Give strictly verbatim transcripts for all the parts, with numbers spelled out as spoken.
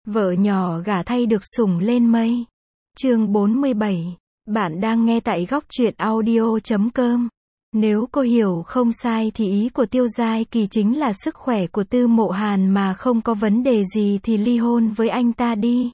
Vợ nhỏ gả thay được sủng lên mây. Chương bốn mươi bảy. Bạn đang nghe tại góc truyện audio chấm com. Nếu cô hiểu không sai thì ý của Tiêu Giai Kỳ chính là sức khỏe của Tư Mộ Hàn mà không có vấn đề gì thì ly hôn với anh ta đi.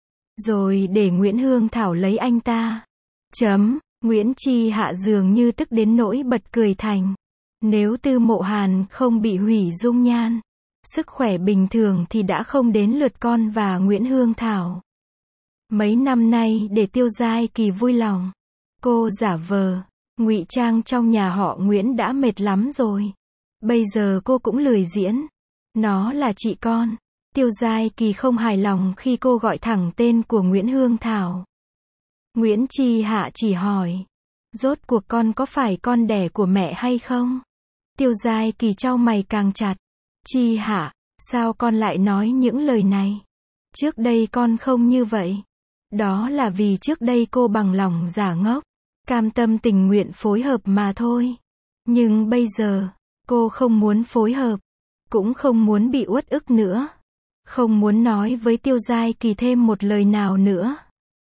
Rồi để Nguyễn Hương Thảo lấy anh ta. Chấm. Nguyễn Chi Hạ dường như tức đến nỗi bật cười thành. Nếu Tư Mộ Hàn không bị hủy dung nhan, sức khỏe bình thường thì đã không đến lượt con và Nguyễn Hương Thảo. Mấy năm nay để Tiêu Giai Kỳ vui lòng, cô giả vờ, ngụy trang trong nhà họ Nguyễn đã mệt lắm rồi. Bây giờ cô cũng lười diễn. Nó là chị con. Tiêu Giai Kỳ không hài lòng khi cô gọi thẳng tên của Nguyễn Hương Thảo. Nguyễn Chi Hạ chỉ hỏi, rốt cuộc con có phải con đẻ của mẹ hay không? Tiêu Giai Kỳ chau mày càng chặt. Chi Hạ, sao con lại nói những lời này? Trước đây con không như vậy. Đó là vì trước đây cô bằng lòng giả ngốc, cam tâm tình nguyện phối hợp mà thôi. Nhưng bây giờ, cô không muốn phối hợp, cũng không muốn bị uất ức nữa. Không muốn nói với Tiêu Giai Kỳ thêm một lời nào nữa.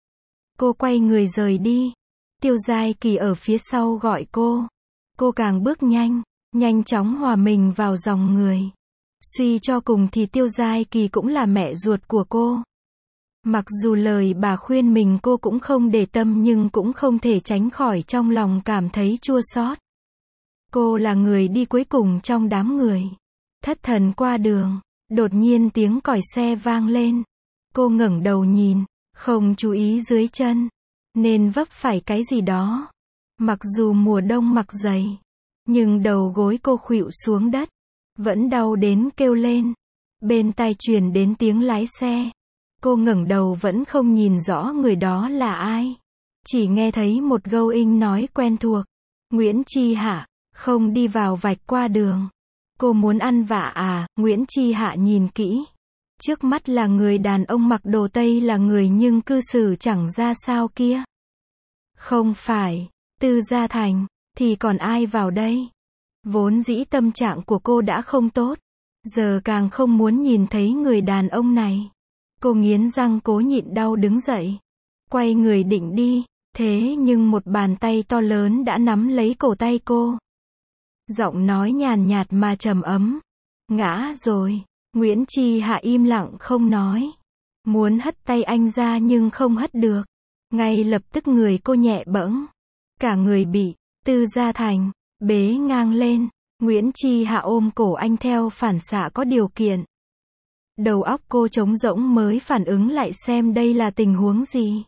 Cô quay người rời đi. Tiêu Giai Kỳ ở phía sau gọi cô. Cô càng bước nhanh, nhanh chóng hòa mình vào dòng người. Suy cho cùng thì Tiêu Giai Kỳ cũng là mẹ ruột của cô. Mặc dù lời bà khuyên mình cô cũng không để tâm nhưng cũng không thể tránh khỏi trong lòng cảm thấy chua xót. Cô là người đi cuối cùng trong đám người. Thất thần qua đường, đột nhiên tiếng còi xe vang lên. Cô ngẩng đầu nhìn, không chú ý dưới chân, nên vấp phải cái gì đó. Mặc dù mùa đông mặc giày, nhưng đầu gối cô khuỵu xuống đất, vẫn đau đến kêu lên. Bên tai truyền đến tiếng lái xe. Cô ngẩng đầu vẫn không nhìn rõ người đó là ai. Chỉ nghe thấy một gâu inh nói quen thuộc. Nguyễn Chi Hạ, không đi vào vạch qua đường. Cô muốn ăn vạ à? Nguyễn Chi Hạ nhìn kỹ. Trước mắt là người đàn ông mặc đồ Tây là người nhưng cư xử chẳng ra sao kia. Không phải, Tư Gia Thành, thì còn ai vào đây? Vốn dĩ tâm trạng của cô đã không tốt. Giờ càng không muốn nhìn thấy người đàn ông này. Cô nghiến răng cố nhịn đau đứng dậy. Quay người định đi. Thế nhưng một bàn tay to lớn đã nắm lấy cổ tay cô. Giọng nói nhàn nhạt mà trầm ấm. Ngã rồi. Nguyễn Chi Hạ im lặng không nói. Muốn hất tay anh ra nhưng không hất được. Ngay lập tức người cô nhẹ bẫng. Cả người bị Tư Gia Thành bế ngang lên. Nguyễn Chi Hạ ôm cổ anh theo phản xạ có điều kiện. Đầu óc cô trống rỗng mới phản ứng lại xem đây là tình huống gì.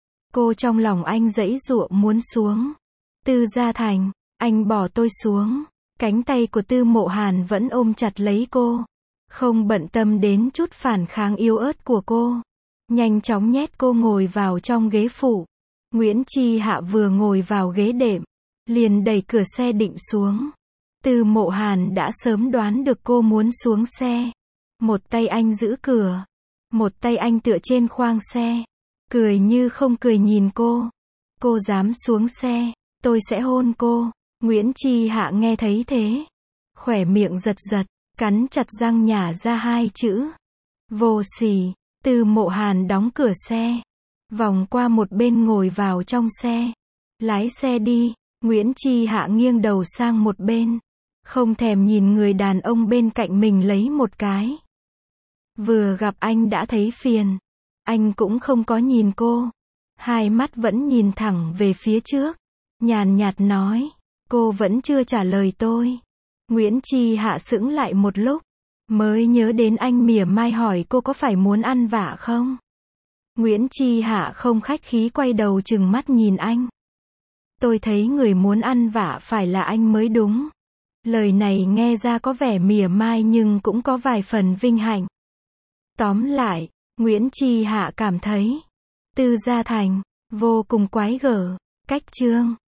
Cô trong lòng anh giãy giụa muốn xuống. Tư Gia Thành, anh bỏ tôi xuống. Cánh tay của Tư Mộ Hàn vẫn ôm chặt lấy cô. Không bận tâm đến chút phản kháng yếu ớt của cô. Nhanh chóng nhét cô ngồi vào trong ghế phụ. Nguyễn Chi Hạ vừa ngồi vào ghế đệm, liền đẩy cửa xe định xuống. Tư Mộ Hàn đã sớm đoán được cô muốn xuống xe. Một tay anh giữ cửa, một tay anh tựa trên khoang xe, cười như không cười nhìn cô. Cô dám xuống xe, tôi sẽ hôn cô. Nguyễn Chi Hạ nghe thấy thế, khỏe miệng giật giật, cắn chặt răng nhả ra hai chữ. Vô sỉ. Tư Mộ Hàn đóng cửa xe, vòng qua một bên ngồi vào trong xe. Lái xe đi. Nguyễn Chi Hạ nghiêng đầu sang một bên, không thèm nhìn người đàn ông bên cạnh mình lấy một cái. Vừa gặp anh đã thấy phiền. Anh cũng không có nhìn cô. Hai mắt vẫn nhìn thẳng về phía trước. Nhàn nhạt nói, cô vẫn chưa trả lời tôi. Nguyễn Chi Hạ sững lại một lúc, mới nhớ đến anh mỉa mai hỏi cô có phải muốn ăn vạ không. Nguyễn Chi Hạ không khách khí quay đầu trừng mắt nhìn anh. Tôi thấy người muốn ăn vạ phải là anh mới đúng. Lời này nghe ra có vẻ mỉa mai nhưng cũng có vài phần vinh hạnh. Tóm lại, Nguyễn Chi Hạ cảm thấy Tư Gia Thành vô cùng quái gở. Cách chương